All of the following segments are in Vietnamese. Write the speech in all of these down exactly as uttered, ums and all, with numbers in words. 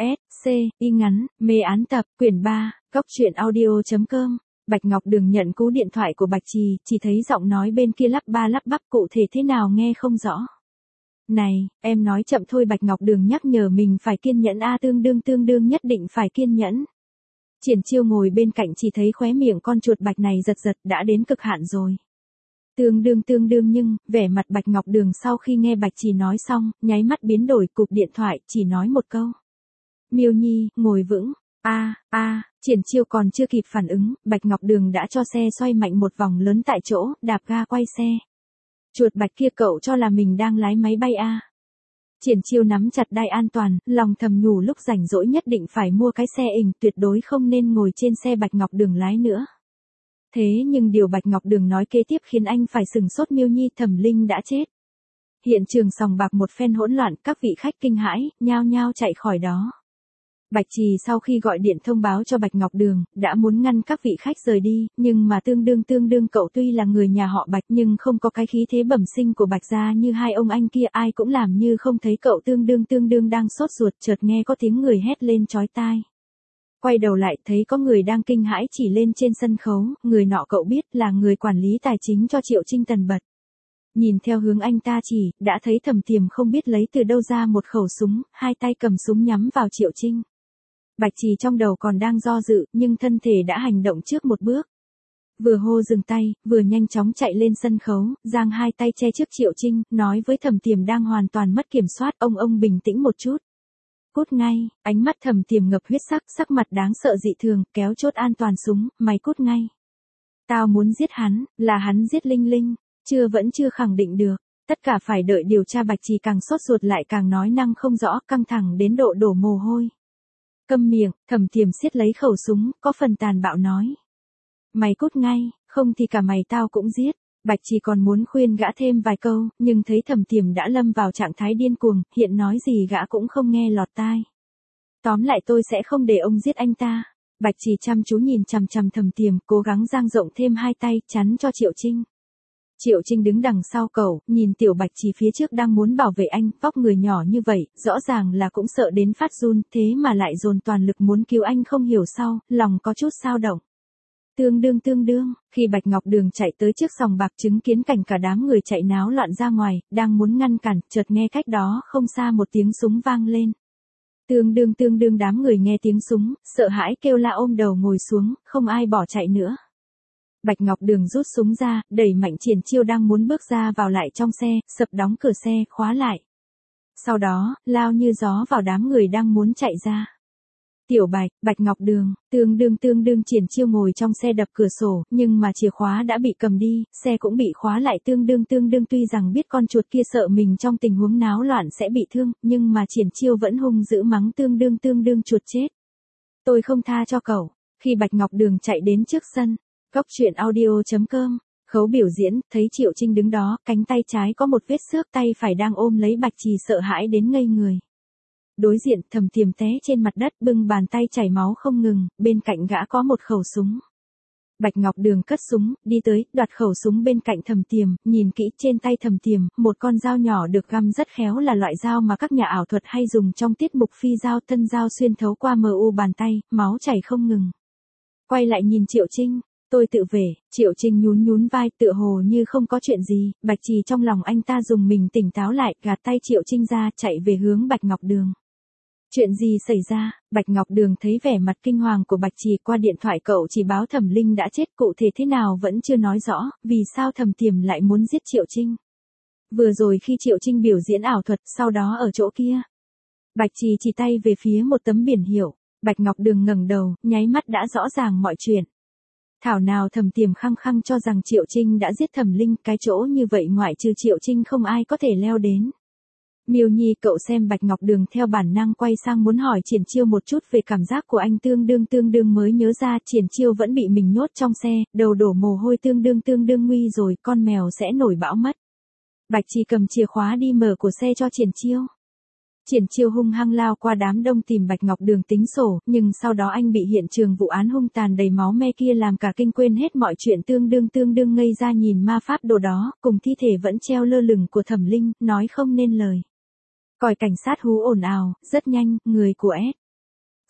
S, C, y ngắn, mê án tập, quyển ba, góc truyện audio chấm com. Bạch Ngọc Đường nhận cú điện thoại của Bạch Trì, chỉ thấy giọng nói bên kia lắp ba lắp bắp cụ thể thế nào nghe không rõ. Này, em nói chậm thôi. Bạch Ngọc Đường nhắc nhở mình phải kiên nhẫn a, tương đương tương đương nhất định phải kiên nhẫn. Triển Chiêu ngồi bên cạnh chỉ thấy khóe miệng con chuột bạch này giật giật, đã đến cực hạn rồi. Tương đương tương đương nhưng, vẻ mặt Bạch Ngọc Đường sau khi nghe Bạch Trì nói xong, nháy mắt biến đổi, cụp điện thoại, chỉ nói một câu. Miêu Nhi, ngồi vững. A, a, Triển Chiêu còn chưa kịp phản ứng, Bạch Ngọc Đường đã cho xe xoay mạnh một vòng lớn tại chỗ, đạp ga quay xe. Chuột bạch kia, cậu cho là mình đang lái máy bay a? Triển Chiêu nắm chặt đai an toàn, lòng thầm nhủ lúc rảnh rỗi nhất định phải mua cái xe ình, tuyệt đối không nên ngồi trên xe Bạch Ngọc Đường lái nữa. Thế nhưng điều Bạch Ngọc Đường nói kế tiếp khiến anh phải sừng sốt. Miêu Nhi, Thẩm Linh đã chết. Hiện trường sòng bạc một phen hỗn loạn, các vị khách kinh hãi, nhao nhao chạy khỏi đó. Bạch Trì sau khi gọi điện thông báo cho Bạch Ngọc Đường, đã muốn ngăn các vị khách rời đi, nhưng mà tương đương tương đương cậu tuy là người nhà họ Bạch nhưng không có cái khí thế bẩm sinh của Bạch gia như hai ông anh kia, ai cũng làm như không thấy cậu tương đương tương đương đang sốt ruột, chợt nghe có tiếng người hét lên chói tai. Quay đầu lại thấy có người đang kinh hãi chỉ lên trên sân khấu, người nọ cậu biết là người quản lý tài chính cho Triệu Trinh Tần Bật. Nhìn theo hướng anh ta chỉ, đã thấy Thẩm Tiềm không biết lấy từ đâu ra một khẩu súng, hai tay cầm súng nhắm vào Triệu Trinh. Bạch Trì trong đầu còn đang do dự, nhưng thân thể đã hành động trước một bước. Vừa hô dừng tay, vừa nhanh chóng chạy lên sân khấu, giang hai tay che trước Triệu Trinh, nói với Thẩm Tiềm đang hoàn toàn mất kiểm soát, ông ông bình tĩnh một chút. Cút ngay. Ánh mắt Thẩm Tiềm ngập huyết sắc, sắc mặt đáng sợ dị thường, kéo chốt an toàn súng, mày cút ngay. Tao muốn giết hắn, là hắn giết Linh Linh, chưa vẫn chưa khẳng định được, tất cả phải đợi điều tra. Bạch Trì càng sốt ruột lại càng nói năng không rõ, căng thẳng đến độ đổ mồ hôi. Câm miệng, Thẩm Tiềm siết lấy khẩu súng, có phần tàn bạo nói. Mày cút ngay, không thì cả mày tao cũng giết. Bạch Trì còn muốn khuyên gã thêm vài câu, nhưng thấy Thẩm Tiềm đã lâm vào trạng thái điên cuồng, hiện nói gì gã cũng không nghe lọt tai. Tóm lại tôi sẽ không để ông giết anh ta. Bạch Trì chăm chú nhìn chằm chằm Thẩm Tiềm, cố gắng dang rộng thêm hai tay, chắn cho Triệu Trinh. Triệu Trinh đứng đằng sau cậu, nhìn tiểu Bạch Trì phía trước đang muốn bảo vệ anh, vóc người nhỏ như vậy, rõ ràng là cũng sợ đến phát run, thế mà lại dồn toàn lực muốn cứu anh, không hiểu sao, lòng có chút xao động. Tương đương tương đương, khi Bạch Ngọc Đường chạy tới trước sòng bạc chứng kiến cảnh cả đám người chạy náo loạn ra ngoài, đang muốn ngăn cản, chợt nghe cách đó không xa một tiếng súng vang lên. Tương đương tương đương đám người nghe tiếng súng, sợ hãi kêu la ôm đầu ngồi xuống, không ai bỏ chạy nữa. Bạch Ngọc Đường rút súng ra, đẩy mạnh Triển Chiêu đang muốn bước ra vào lại trong xe, sập đóng cửa xe, khóa lại. Sau đó, lao như gió vào đám người đang muốn chạy ra. Tiểu Bạch, Bạch Ngọc Đường, tương đương tương đương Triển Chiêu ngồi trong xe đập cửa sổ, nhưng mà chìa khóa đã bị cầm đi, xe cũng bị khóa lại. Tương đương tương đương tuy rằng biết con chuột kia sợ mình trong tình huống náo loạn sẽ bị thương, nhưng mà Triển Chiêu vẫn hung dữ mắng tương đương tương đương chuột chết. Tôi không tha cho cậu. Khi Bạch Ngọc Đường chạy đến trước sân, góc truyện audio chấm com, khấu biểu diễn, thấy Triệu Trinh đứng đó, cánh tay trái có một vết xước, tay phải đang ôm lấy Bạch Trì sợ hãi đến ngây người. Đối diện, Thẩm Tiềm té trên mặt đất, bưng bàn tay chảy máu không ngừng, bên cạnh gã có một khẩu súng. Bạch Ngọc Đường cất súng, đi tới, đoạt khẩu súng bên cạnh Thẩm Tiềm, nhìn kỹ trên tay Thẩm Tiềm, một con dao nhỏ được găm rất khéo, là loại dao mà các nhà ảo thuật hay dùng trong tiết mục phi dao, thân dao xuyên thấu qua mờ u bàn tay, máu chảy không ngừng. Quay lại nhìn Triệu Trinh. Tôi tự về. Triệu Trinh nhún nhún vai, tựa hồ như không có chuyện gì. Bạch Trì trong lòng anh ta dùng mình tỉnh táo lại, gạt tay Triệu Trinh ra, chạy về hướng Bạch Ngọc Đường. Chuyện gì xảy ra? Bạch Ngọc Đường thấy vẻ mặt kinh hoàng của Bạch Trì, qua điện thoại cậu chỉ báo Thẩm Linh đã chết, cụ thể thế nào vẫn chưa nói rõ, vì sao Thẩm Tiềm lại muốn giết Triệu Trinh. Vừa rồi khi Triệu Trinh biểu diễn ảo thuật, sau đó ở chỗ kia. Bạch Trì chỉ tay về phía một tấm biển hiệu. Bạch Ngọc Đường ngẩng đầu, nháy mắt đã rõ ràng mọi chuyện. Thảo nào Thẩm Tiềm khăng khăng cho rằng Triệu Trinh đã giết Thẩm Linh, cái chỗ như vậy ngoại trừ Triệu Trinh không ai có thể leo đến. Miêu Nhi, cậu xem. Bạch Ngọc Đường theo bản năng quay sang muốn hỏi Triển Chiêu một chút về cảm giác của anh, tương đương tương đương mới nhớ ra Triển Chiêu vẫn bị mình nhốt trong xe, đầu đổ mồ hôi, tương đương tương đương nguy rồi, con mèo sẽ nổi bão mất. Bạch Trì cầm chìa khóa đi mở của xe cho Triển Chiêu. Triển Chiêu hung hăng lao qua đám đông tìm Bạch Ngọc Đường tính sổ, nhưng sau đó anh bị hiện trường vụ án hung tàn đầy máu me kia làm cả kinh, quên hết mọi chuyện, tương đương tương đương ngây ra nhìn ma pháp đồ đó, cùng thi thể vẫn treo lơ lửng của Thẩm Linh, nói không nên lời. Còi cảnh sát hú ồn ào, rất nhanh, người của S.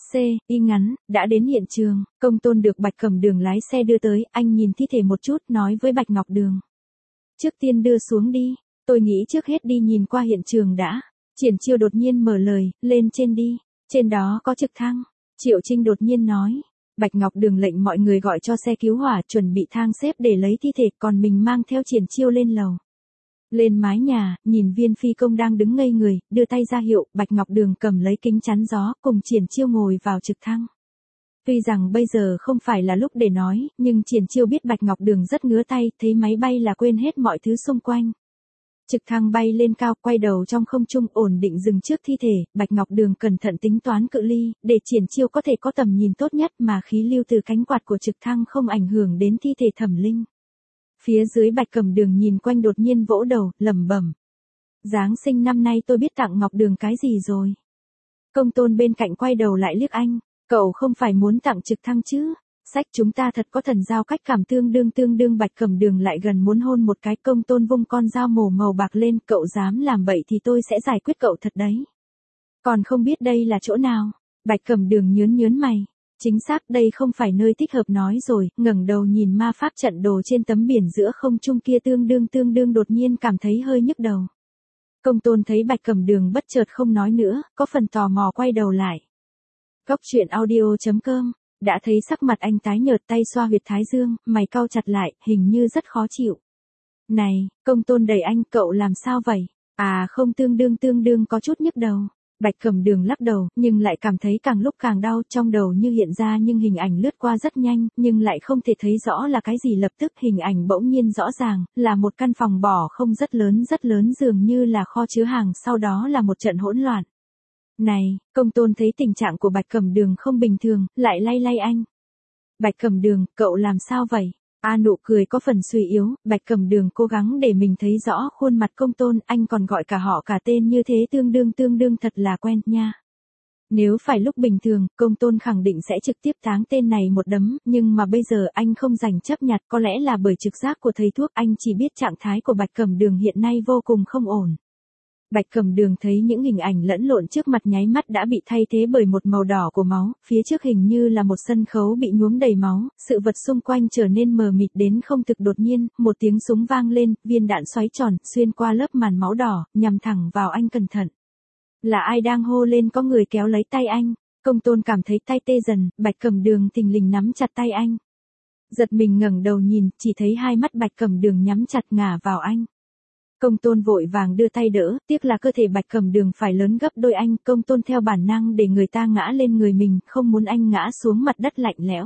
C. Y ngắn, đã đến hiện trường, Công Tôn được Bạch Cẩm Đường lái xe đưa tới, anh nhìn thi thể một chút, nói với Bạch Ngọc Đường. Trước tiên đưa xuống đi, tôi nghĩ trước hết đi nhìn qua hiện trường đã. Triển Chiêu đột nhiên mở lời, lên trên đi, trên đó có trực thăng. Triệu Trinh đột nhiên nói. Bạch Ngọc Đường lệnh mọi người gọi cho xe cứu hỏa chuẩn bị thang xếp để lấy thi thể, còn mình mang theo Triển Chiêu lên lầu. Lên mái nhà, nhìn viên phi công đang đứng ngây người, đưa tay ra hiệu, Bạch Ngọc Đường cầm lấy kính chắn gió, cùng Triển Chiêu ngồi vào trực thăng. Tuy rằng bây giờ không phải là lúc để nói, nhưng Triển Chiêu biết Bạch Ngọc Đường rất ngứa tay, thấy máy bay là quên hết mọi thứ xung quanh. Trực thăng bay lên cao, quay đầu trong không trung, ổn định dừng trước thi thể, Bạch Ngọc Đường cẩn thận tính toán cự ly, để Triển Chiêu có thể có tầm nhìn tốt nhất mà khí lưu từ cánh quạt của trực thăng không ảnh hưởng đến thi thể Thẩm Linh. Phía dưới Bạch Cẩm Đường nhìn quanh đột nhiên vỗ đầu, lẩm bẩm. Giáng sinh năm nay tôi biết tặng Ngọc Đường cái gì rồi. Công Tôn bên cạnh quay đầu lại liếc anh, cậu không phải muốn tặng trực thăng chứ? Sách chúng ta thật có thần giao cách cảm tương đương tương đương. Bạch Cẩm Đường lại gần muốn hôn một cái. Công Tôn vung con dao mổ màu bạc lên, cậu dám làm bậy thì tôi sẽ giải quyết cậu thật đấy. Còn không biết đây là chỗ nào? Bạch Cẩm Đường nhớn nhớn mày. Chính xác, đây không phải nơi thích hợp nói rồi, ngẩng đầu nhìn ma pháp trận đồ trên tấm biển giữa không trung kia tương đương tương đương đột nhiên cảm thấy hơi nhức đầu. Công Tôn thấy Bạch Cẩm Đường bất chợt không nói nữa, có phần tò mò quay đầu lại. Góc truyện audio chấm com, đã thấy sắc mặt anh tái nhợt, tay xoa huyệt thái dương, mày cau chặt lại, hình như rất khó chịu. Này, Công Tôn đẩy anh, cậu làm sao vậy? À không, tương đương tương đương có chút nhức đầu. Bạch Cẩm Đường lắc đầu, nhưng lại cảm thấy càng lúc càng đau, trong đầu như hiện ra nhưng hình ảnh lướt qua rất nhanh, nhưng lại không thể thấy rõ là cái gì. Lập tức hình ảnh bỗng nhiên rõ ràng, là một căn phòng bỏ không rất lớn rất lớn, dường như là kho chứa hàng, sau đó là một trận hỗn loạn. Này, Công Tôn thấy tình trạng của Bạch Cẩm Đường không bình thường, lại lay lay anh. Bạch Cẩm Đường, cậu làm sao vậy? A nụ cười có phần suy yếu, Bạch Cẩm Đường cố gắng để mình thấy rõ khuôn mặt Công Tôn, anh còn gọi cả họ cả tên như thế, tương đương tương đương thật là quen nha. Nếu phải lúc bình thường, Công Tôn khẳng định sẽ trực tiếp táng tên này một đấm, nhưng mà bây giờ anh không dành chấp nhặt, có lẽ là bởi trực giác của thầy thuốc, anh chỉ biết trạng thái của Bạch Cẩm Đường hiện nay vô cùng không ổn. Bạch Cẩm Đường thấy những hình ảnh lẫn lộn trước mặt nháy mắt đã bị thay thế bởi một màu đỏ của máu, phía trước hình như là một sân khấu bị nhuốm đầy máu, sự vật xung quanh trở nên mờ mịt đến không thực. Đột nhiên, một tiếng súng vang lên, viên đạn xoáy tròn, xuyên qua lớp màn máu đỏ, nhằm thẳng vào anh. Cẩn thận. Là ai đang hô lên? Có người kéo lấy tay anh. Công Tôn cảm thấy tay tê dần, Bạch Cẩm Đường thình lình nắm chặt tay anh. Giật mình ngẩng đầu nhìn, chỉ thấy hai mắt Bạch Cẩm Đường nhắm chặt ngả vào anh. Công Tôn vội vàng đưa tay đỡ, tiếc là cơ thể Bạch Cẩm Đường phải lớn gấp đôi anh. Công Tôn theo bản năng để người ta ngã lên người mình, không muốn anh ngã xuống mặt đất lạnh lẽo.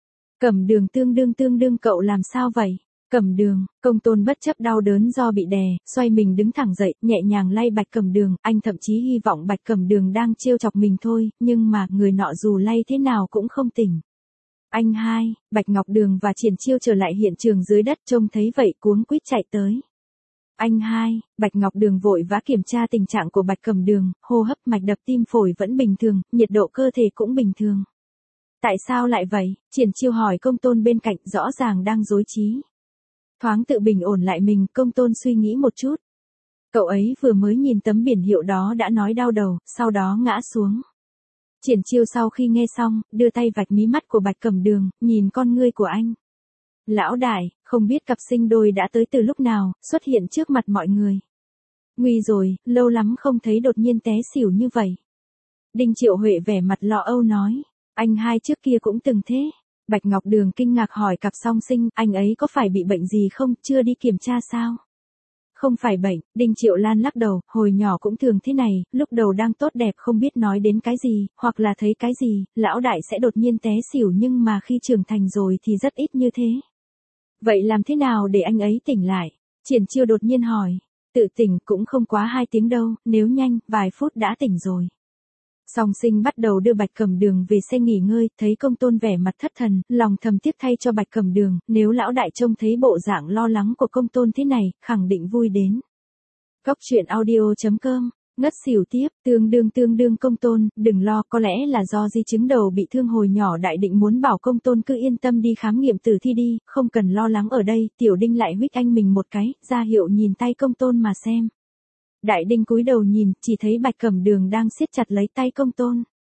Cẩm Đường, tương đương tương đương cậu làm sao vậy? Cẩm Đường, Công Tôn bất chấp đau đớn do bị đè, xoay mình đứng thẳng dậy, nhẹ nhàng lay Bạch Cẩm Đường, anh thậm chí hy vọng Bạch Cẩm Đường đang trêu chọc mình thôi, nhưng mà người nọ dù lay thế nào cũng không tỉnh. Anh hai, Bạch Ngọc Đường và Triển Chiêu trở lại hiện trường dưới đất, trông thấy vậy cuống quýt chạy tới. Anh hai, Bạch Ngọc Đường vội vã kiểm tra tình trạng của Bạch Cẩm Đường, hô hấp, mạch đập, tim phổi vẫn bình thường, nhiệt độ cơ thể cũng bình thường. Tại sao lại vậy? Triển Chiêu hỏi Công Tôn bên cạnh, rõ ràng đang rối trí. Thoáng tự bình ổn lại mình, Công Tôn suy nghĩ một chút. Cậu ấy vừa mới nhìn tấm biển hiệu đó đã nói đau đầu, sau đó ngã xuống. Triển Chiêu sau khi nghe xong, đưa tay vạch mí mắt của Bạch Cẩm Đường, nhìn con ngươi của anh. Lão đại, không biết cặp sinh đôi đã tới từ lúc nào, xuất hiện trước mặt mọi người. Nguy rồi, lâu lắm không thấy đột nhiên té xỉu như vậy. Đinh Triệu Huệ vẻ mặt lo âu nói, anh hai trước kia cũng từng thế. Bạch Ngọc Đường kinh ngạc hỏi cặp song sinh, anh ấy có phải bị bệnh gì không, chưa đi kiểm tra sao? Không phải bệnh, Đinh Triệu Lan lắc đầu, hồi nhỏ cũng thường thế này, lúc đầu đang tốt đẹp không biết nói đến cái gì, hoặc là thấy cái gì, lão đại sẽ đột nhiên té xỉu, nhưng mà khi trưởng thành rồi thì rất ít như thế. Vậy làm thế nào để anh ấy tỉnh lại? Triển Chiêu đột nhiên hỏi. Tự tỉnh cũng không quá hai tiếng đâu, nếu nhanh, vài phút đã tỉnh rồi. Song sinh bắt đầu đưa Bạch Cẩm Đường về xe nghỉ ngơi, thấy Công Tôn vẻ mặt thất thần, lòng thầm tiếc thay cho Bạch Cẩm Đường, nếu lão đại trông thấy bộ dạng lo lắng của Công Tôn thế này, khẳng định vui đến. Góc truyện audio chấm com, ngất xỉu tiếp, tương đương tương đương Công Tôn, đừng lo, có lẽ là do di chứng đầu bị thương hồi nhỏ, đại định muốn bảo Công Tôn cứ yên tâm đi khám nghiệm tử thi đi, không cần lo lắng. Ở đây, Tiểu Đinh lại huých anh mình một cái, ra hiệu nhìn tay Công Tôn mà xem. Đại Đinh cúi đầu nhìn, chỉ thấy Bạch Cẩm Đường đang siết chặt lấy tay Công Tôn.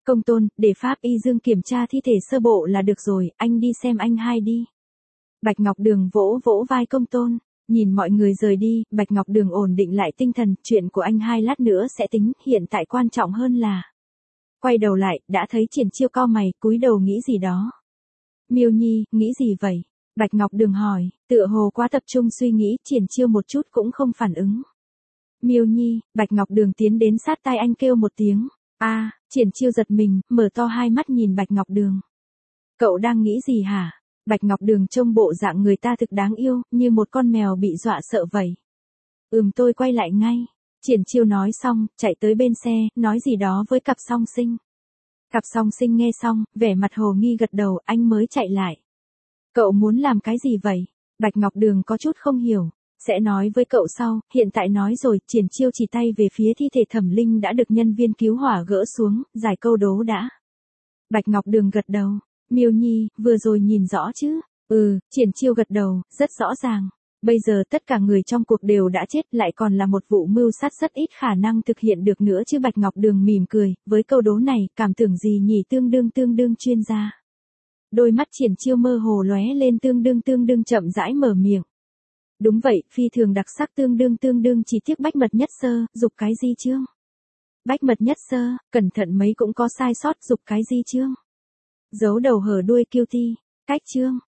Công tôn, để Pháp Y Dương kiểm tra thi thể sơ bộ là được rồi, anh đi xem anh hai đi. Bạch Ngọc Đường vỗ vỗ vai công tôn, nhìn mọi người rời đi, Bạch Ngọc Đường ổn định lại tinh thần, chuyện của anh hai lát nữa sẽ tính, hiện tại quan trọng hơn là. Quay đầu lại, đã thấy Triển Chiêu cau mày, cúi đầu nghĩ gì đó. Miêu Nhi, nghĩ gì vậy? Bạch Ngọc Đường hỏi, tựa hồ quá tập trung suy nghĩ, Triển Chiêu một chút cũng không phản ứng. Miêu Nhi, Bạch Ngọc Đường tiến đến sát tai anh kêu một tiếng. A, à, Triển Chiêu giật mình, mở to hai mắt nhìn Bạch Ngọc Đường. Cậu đang nghĩ gì hả? Bạch Ngọc Đường trông bộ dạng người ta thực đáng yêu, như một con mèo bị dọa sợ vậy. Ừm, tôi quay lại ngay. Triển Chiêu nói xong, chạy tới bên xe, nói gì đó với cặp song sinh. Cặp song sinh nghe xong, vẻ mặt hồ nghi gật đầu, anh mới chạy lại. Cậu muốn làm cái gì vậy? Bạch Ngọc Đường có chút không hiểu. Sẽ nói với cậu sau, hiện tại nói rồi, Triển Chiêu chỉ tay về phía thi thể Thẩm Linh đã được nhân viên cứu hỏa gỡ xuống, giải câu đố đã. Bạch Ngọc Đường gật đầu, Miêu Nhi, vừa rồi nhìn rõ chứ? Ừ, Triển Chiêu gật đầu, rất rõ ràng. Bây giờ tất cả người trong cuộc đều đã chết, lại còn là một vụ mưu sát rất ít khả năng thực hiện được nữa chứ. Bạch Ngọc Đường mỉm cười, với câu đố này, cảm tưởng gì nhỉ? Tương đương tương đương chuyên gia. Đôi mắt Triển Chiêu mơ hồ lóe lên, tương đương tương đương chậm rãi mở miệng. Đúng vậy, phi thường đặc sắc, tương đương tương đương, chỉ tiếc Bách Mật Nhất Sơ, dục cái gì chương? Bách Mật Nhất Sơ, cẩn thận mấy cũng có sai sót, dục cái gì chương? Giấu đầu hở đuôi kiêu ti, cách chương.